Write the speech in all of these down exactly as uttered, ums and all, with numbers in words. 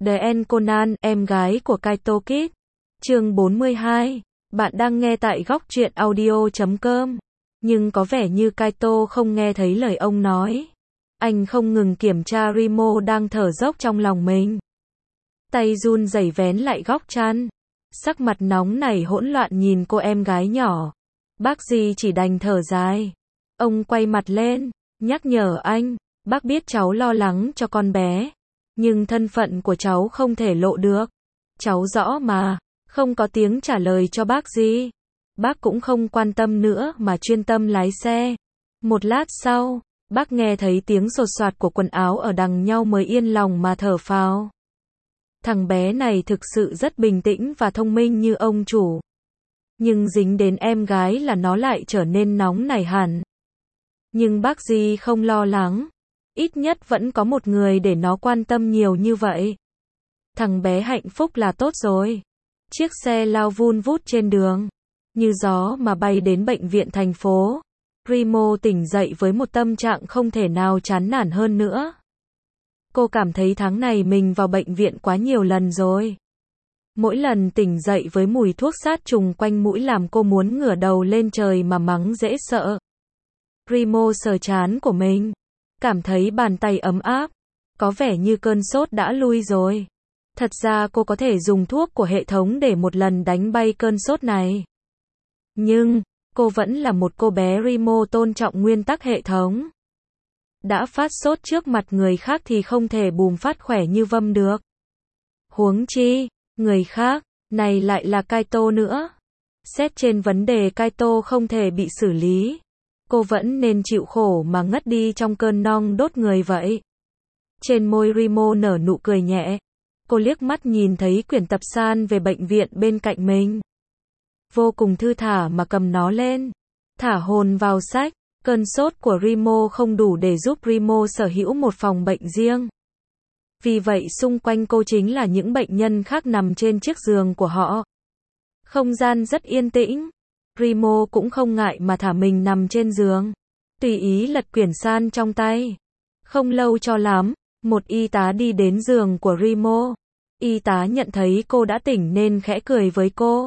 The End Conan, em gái của Kaito Kid. Chương bốn mươi hai. Bạn đang nghe tại góc truyện audio chấm com. Nhưng có vẻ như Kaito không nghe thấy lời ông nói. Anh không ngừng kiểm tra Rimo đang thở dốc trong lòng mình. Tay run rẩy vén lại góc chăn. Sắc mặt nóng nảy hỗn loạn nhìn cô em gái nhỏ. Bác Di chỉ đành thở dài. Ông quay mặt lên, nhắc nhở anh. Bác biết cháu lo lắng cho con bé. Nhưng thân phận của cháu không thể lộ được. Cháu rõ mà. Không có tiếng trả lời cho bác Di. Bác cũng không quan tâm nữa mà chuyên tâm lái xe. Một lát sau, bác nghe thấy tiếng sột soạt của quần áo ở đằng nhau mới yên lòng mà thở phào. Thằng bé này thực sự rất bình tĩnh và thông minh như ông chủ. Nhưng dính đến em gái là nó lại trở nên nóng nảy hẳn. Nhưng bác Di không lo lắng. Ít nhất vẫn có một người để nó quan tâm nhiều như vậy. Thằng bé hạnh phúc là tốt rồi. Chiếc xe lao vun vút trên đường. Như gió mà bay đến bệnh viện thành phố. Rimo tỉnh dậy với một tâm trạng không thể nào chán nản hơn nữa. Cô cảm thấy tháng này mình vào bệnh viện quá nhiều lần rồi. Mỗi lần tỉnh dậy với mùi thuốc sát trùng quanh mũi làm cô muốn ngửa đầu lên trời mà mắng dễ sợ. Rimo sờ trán của mình. Cảm thấy bàn tay ấm áp. Có vẻ như cơn sốt đã lui rồi. Thật ra cô có thể dùng thuốc của hệ thống để một lần đánh bay cơn sốt này. Nhưng, cô vẫn là một cô bé Rimo tôn trọng nguyên tắc hệ thống. Đã phát sốt trước mặt người khác thì không thể bùng phát khỏe như Vâm được. Huống chi, người khác, này lại là Kaito nữa. Xét trên vấn đề Kaito không thể bị xử lý. Cô vẫn nên chịu khổ mà ngất đi trong cơn nong đốt người vậy. Trên môi Rimo nở nụ cười nhẹ. Cô liếc mắt nhìn thấy quyển tập san về bệnh viện bên cạnh mình. Vô cùng thư thả mà cầm nó lên. Thả hồn vào sách. Cơn sốt của Rimo không đủ để giúp Rimo sở hữu một phòng bệnh riêng. Vì vậy xung quanh cô chính là những bệnh nhân khác nằm trên chiếc giường của họ. Không gian rất yên tĩnh. Rimo cũng không ngại mà thả mình nằm trên giường. Tùy ý lật quyển san trong tay. Không lâu cho lắm, một y tá đi đến giường của Rimo. Y tá nhận thấy cô đã tỉnh nên khẽ cười với cô.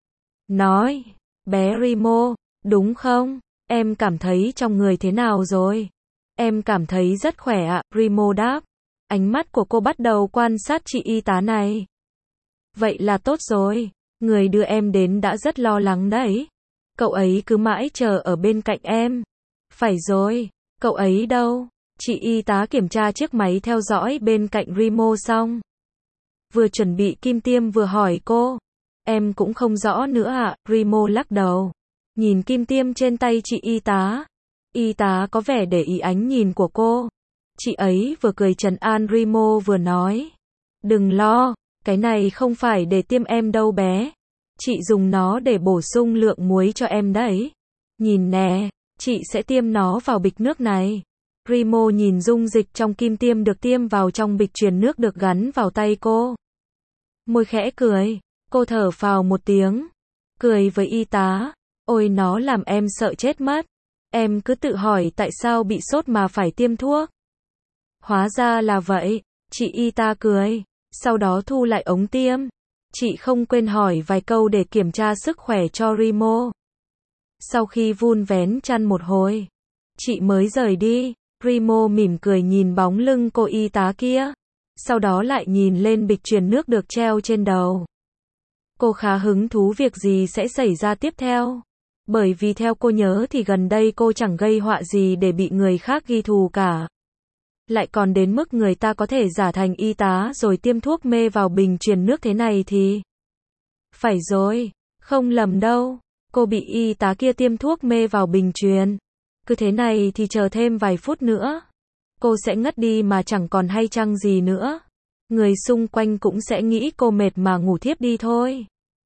Nói, bé Rimo, đúng không? Em cảm thấy trong người thế nào rồi? Em cảm thấy rất khỏe ạ, Rimo đáp. Ánh mắt của cô bắt đầu quan sát chị y tá này. Vậy là tốt rồi. Người đưa em đến đã rất lo lắng đấy. Cậu ấy cứ mãi chờ ở bên cạnh em. Phải rồi, cậu ấy đâu? Chị y tá kiểm tra chiếc máy theo dõi bên cạnh Rimo xong. Vừa chuẩn bị kim tiêm vừa hỏi cô. Em cũng không rõ nữa ạ, Rimo lắc đầu. Nhìn kim tiêm trên tay chị y tá. Y tá có vẻ để ý ánh nhìn của cô. Chị ấy vừa cười trấn an Rimo vừa nói. Đừng lo, cái này không phải để tiêm em đâu bé. Chị dùng nó để bổ sung lượng muối cho em đấy. Nhìn nè, chị sẽ tiêm nó vào bịch nước này. Rimo nhìn dung dịch trong kim tiêm được tiêm vào trong bịch truyền nước được gắn vào tay cô. Môi khẽ cười, cô thở phào một tiếng. Cười với y tá. Ôi nó làm em sợ chết mất. Em cứ tự hỏi tại sao bị sốt mà phải tiêm thuốc. Hóa ra là vậy, chị y tá cười. Sau đó thu lại ống tiêm. Chị không quên hỏi vài câu để kiểm tra sức khỏe cho Rimo. Sau khi vun vén chăn một hồi, chị mới rời đi. Rimo mỉm cười nhìn bóng lưng cô y tá kia. Sau đó lại nhìn lên bịch truyền nước được treo trên đầu. Cô khá hứng thú việc gì sẽ xảy ra tiếp theo. Bởi vì theo cô nhớ thì gần đây cô chẳng gây họa gì để bị người khác ghi thù cả. Lại còn đến mức người ta có thể giả thành y tá rồi tiêm thuốc mê vào bình truyền nước thế này thì... Phải rồi, không lầm đâu. Cô bị y tá kia tiêm thuốc mê vào bình truyền. Cứ thế này thì chờ thêm vài phút nữa. Cô sẽ ngất đi mà chẳng còn hay chăng gì nữa. Người xung quanh cũng sẽ nghĩ cô mệt mà ngủ thiếp đi thôi.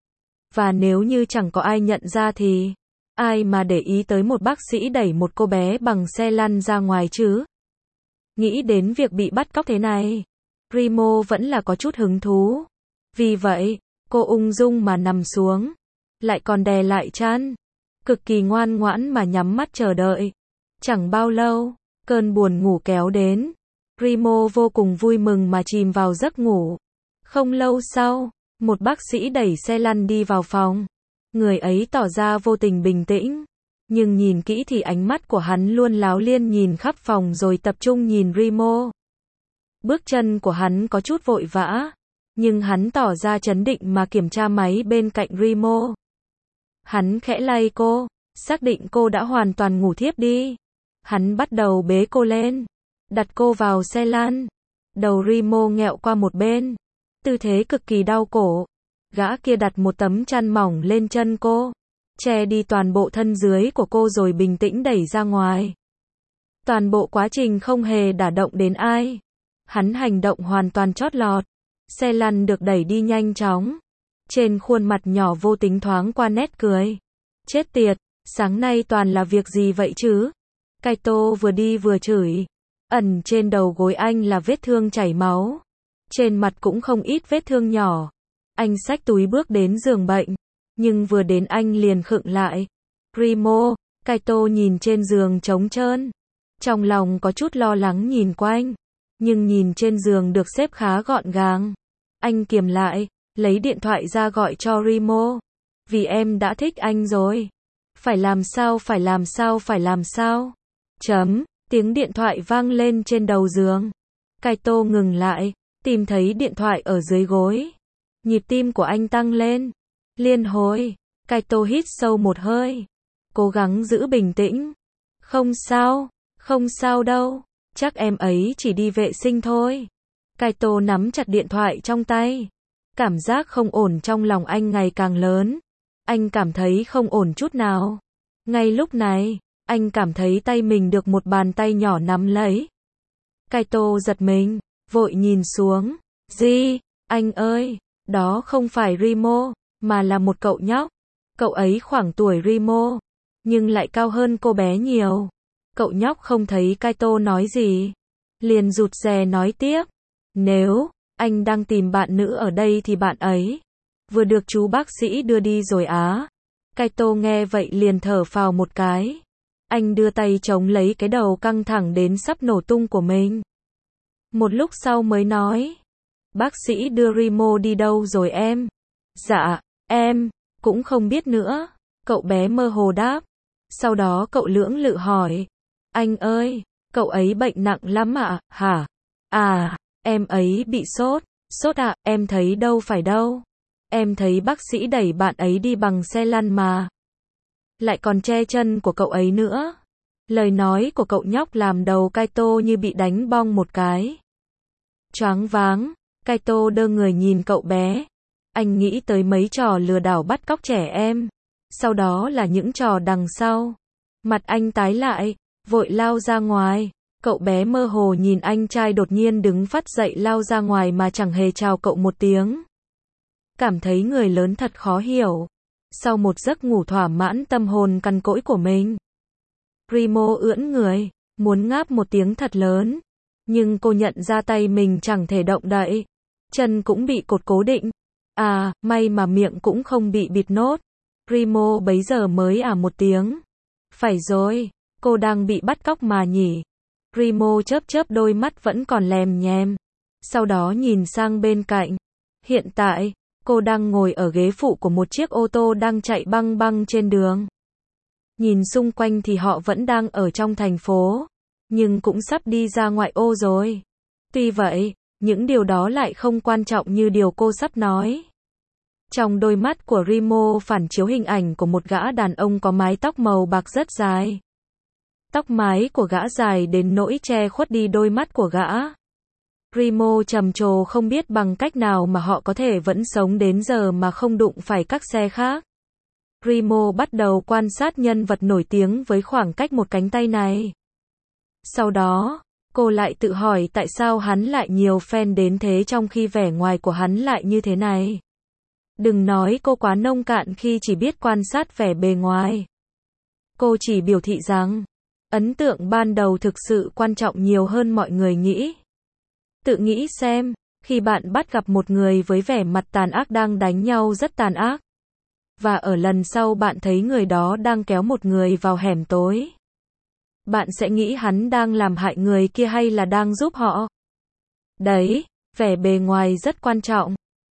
Và nếu như chẳng có ai nhận ra thì... Ai mà để ý tới một bác sĩ đẩy một cô bé bằng xe lăn ra ngoài chứ? Nghĩ đến việc bị bắt cóc thế này, Rimo vẫn là có chút hứng thú. Vì vậy, cô ung dung mà nằm xuống. Lại còn đè lại chăn. Cực kỳ ngoan ngoãn mà nhắm mắt chờ đợi. Chẳng bao lâu, cơn buồn ngủ kéo đến. Rimo vô cùng vui mừng mà chìm vào giấc ngủ. Không lâu sau, một bác sĩ đẩy xe lăn đi vào phòng. Người ấy tỏ ra vô tình bình tĩnh, nhưng nhìn kỹ thì ánh mắt của hắn luôn láo liên nhìn khắp phòng rồi tập trung nhìn Remo. Bước chân của hắn có chút vội vã, nhưng hắn tỏ ra trấn định mà kiểm tra máy bên cạnh Remo. Hắn khẽ lay cô, xác định cô đã hoàn toàn ngủ thiếp đi. Hắn bắt đầu bế cô lên, đặt cô vào xe lăn. Đầu Remo nghẹo qua một bên, tư thế cực kỳ đau cổ. Gã kia đặt một tấm chăn mỏng lên chân cô, che đi toàn bộ thân dưới của cô rồi bình tĩnh đẩy ra ngoài. Toàn bộ quá trình không hề đả động đến ai. Hắn hành động hoàn toàn chót lọt. Xe lăn được đẩy đi nhanh chóng. Trên khuôn mặt nhỏ vô tính thoáng qua nét cười. Chết tiệt, sáng nay toàn là việc gì vậy chứ? Kaito vừa đi vừa chửi. Ẩn trên đầu gối anh là vết thương chảy máu. Trên mặt cũng không ít vết thương nhỏ. Anh xách túi bước đến giường bệnh. Nhưng vừa đến anh liền khựng lại. Remo, Kaito nhìn trên giường trống trơn. Trong lòng có chút lo lắng nhìn quanh. Nhưng nhìn trên giường được xếp khá gọn gàng. Anh kiềm lại, lấy điện thoại ra gọi cho Remo. Vì em đã thích anh rồi. Phải làm sao, phải làm sao, phải làm sao. Chấm, tiếng điện thoại vang lên trên đầu giường. Kaito ngừng lại, tìm thấy điện thoại ở dưới gối. Nhịp tim của anh tăng lên. Liên hồi, Kaito hít sâu một hơi. Cố gắng giữ bình tĩnh. Không sao, không sao đâu. Chắc em ấy chỉ đi vệ sinh thôi. Kaito nắm chặt điện thoại trong tay. Cảm giác không ổn trong lòng anh ngày càng lớn. Anh cảm thấy không ổn chút nào. Ngay lúc này, anh cảm thấy tay mình được một bàn tay nhỏ nắm lấy. Kaito giật mình, vội nhìn xuống. Gì? Anh ơi, đó không phải Remo, mà là một cậu nhóc. Cậu ấy khoảng tuổi Remo, nhưng lại cao hơn cô bé nhiều. Cậu nhóc không thấy Kaito nói gì, liền rụt rè nói tiếp. Nếu anh đang tìm bạn nữ ở đây thì bạn ấy vừa được chú bác sĩ đưa đi rồi á. Kaito nghe vậy liền thở phào một cái. Anh đưa tay chống lấy cái đầu căng thẳng đến sắp nổ tung của mình. Một lúc sau mới nói. Bác sĩ đưa Remo đi đâu rồi em? Dạ, em cũng không biết nữa. Cậu bé mơ hồ đáp. Sau đó cậu lưỡng lự hỏi. Anh ơi, cậu ấy bệnh nặng lắm ạ, à? Hả? À, em ấy bị sốt. Sốt ạ, à, em thấy đâu phải đâu. Em thấy bác sĩ đẩy bạn ấy đi bằng xe lăn mà. Lại còn che chân của cậu ấy nữa. Lời nói của cậu nhóc làm đầu Kaito như bị đánh bong một cái. Choáng váng, Kaito đơ người nhìn cậu bé. Anh nghĩ tới mấy trò lừa đảo bắt cóc trẻ em. Sau đó là những trò đằng sau. Mặt anh tái lại, vội lao ra ngoài. Cậu bé mơ hồ nhìn anh trai đột nhiên đứng phát dậy lao ra ngoài mà chẳng hề chào cậu một tiếng. Cảm thấy người lớn thật khó hiểu. Sau một giấc ngủ thỏa mãn tâm hồn cằn cỗi của mình, Remo ưỡn người, muốn ngáp một tiếng thật lớn. Nhưng cô nhận ra tay mình chẳng thể động đậy. Chân cũng bị cột cố định. À, may mà miệng cũng không bị bịt nốt. Remo bấy giờ mới à một tiếng. Phải rồi, cô đang bị bắt cóc mà nhỉ. Remo chớp chớp đôi mắt vẫn còn lèm nhèm. Sau đó nhìn sang bên cạnh. Hiện tại, cô đang ngồi ở ghế phụ của một chiếc ô tô đang chạy băng băng trên đường. Nhìn xung quanh thì họ vẫn đang ở trong thành phố, nhưng cũng sắp đi ra ngoại ô rồi. Tuy vậy, những điều đó lại không quan trọng như điều cô sắp nói. Trong đôi mắt của Remo phản chiếu hình ảnh của một gã đàn ông có mái tóc màu bạc rất dài. Tóc mái của gã dài đến nỗi che khuất đi đôi mắt của gã. Remo trầm trồ không biết bằng cách nào mà họ có thể vẫn sống đến giờ mà không đụng phải các xe khác. Remo bắt đầu quan sát nhân vật nổi tiếng với khoảng cách một cánh tay này. Sau đó, cô lại tự hỏi tại sao hắn lại nhiều fan đến thế trong khi vẻ ngoài của hắn lại như thế này. Đừng nói cô quá nông cạn khi chỉ biết quan sát vẻ bề ngoài. Cô chỉ biểu thị rằng, ấn tượng ban đầu thực sự quan trọng nhiều hơn mọi người nghĩ. Tự nghĩ xem, khi bạn bắt gặp một người với vẻ mặt tàn ác đang đánh nhau rất tàn ác, và ở lần sau bạn thấy người đó đang kéo một người vào hẻm tối, bạn sẽ nghĩ hắn đang làm hại người kia hay là đang giúp họ? Đấy, vẻ bề ngoài rất quan trọng.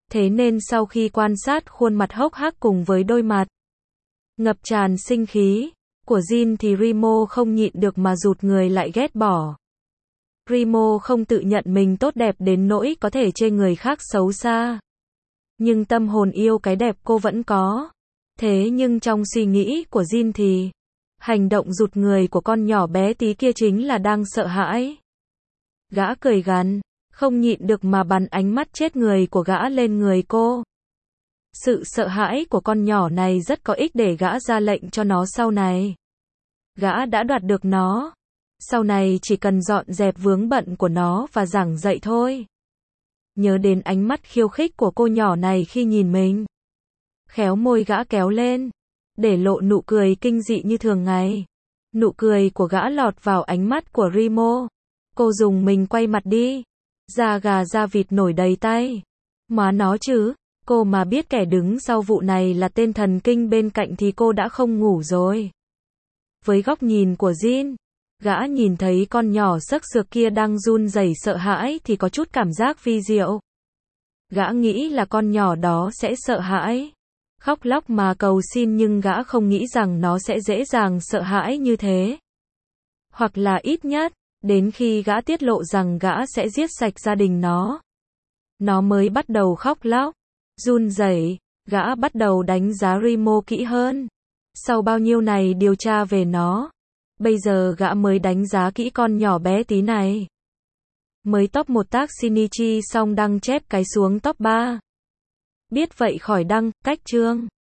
Thế nên sau khi quan sát khuôn mặt hốc hác cùng với đôi mặt ngập tràn sinh khí của Jin thì Remo không nhịn được mà rụt người lại ghét bỏ. Remo không tự nhận mình tốt đẹp đến nỗi có thể chê người khác xấu xa. Nhưng tâm hồn yêu cái đẹp cô vẫn có. Thế nhưng trong suy nghĩ của Jin thì hành động rụt người của con nhỏ bé tí kia chính là đang sợ hãi. Gã cười gằn, không nhịn được mà bắn ánh mắt chết người của gã lên người cô. Sự sợ hãi của con nhỏ này rất có ích để gã ra lệnh cho nó sau này. Gã đã đoạt được nó. Sau này chỉ cần dọn dẹp vướng bận của nó và giảng dạy thôi. Nhớ đến ánh mắt khiêu khích của cô nhỏ này khi nhìn mình. Khéo môi gã kéo lên, để lộ nụ cười kinh dị như thường ngày. Nụ cười của gã lọt vào ánh mắt của Remo. Cô dùng mình quay mặt đi. Da gà da vịt nổi đầy tay. Má nó chứ, cô mà biết kẻ đứng sau vụ này là tên thần kinh bên cạnh thì cô đã không ngủ rồi. Với góc nhìn của Jin, gã nhìn thấy con nhỏ xấc xược kia đang run rẩy sợ hãi thì có chút cảm giác vi diệu. Gã nghĩ là con nhỏ đó sẽ sợ hãi, khóc lóc mà cầu xin, nhưng gã không nghĩ rằng nó sẽ dễ dàng sợ hãi như thế. Hoặc là ít nhất, đến khi gã tiết lộ rằng gã sẽ giết sạch gia đình nó, nó mới bắt đầu khóc lóc, run rẩy. Gã bắt đầu đánh giá Remo kỹ hơn. Sau bao nhiêu này điều tra về nó, bây giờ gã mới đánh giá kỹ con nhỏ bé tí này. Mới top một tác Shinichi xong đăng chép cái xuống top ba. Biết vậy khỏi đăng, cách chương.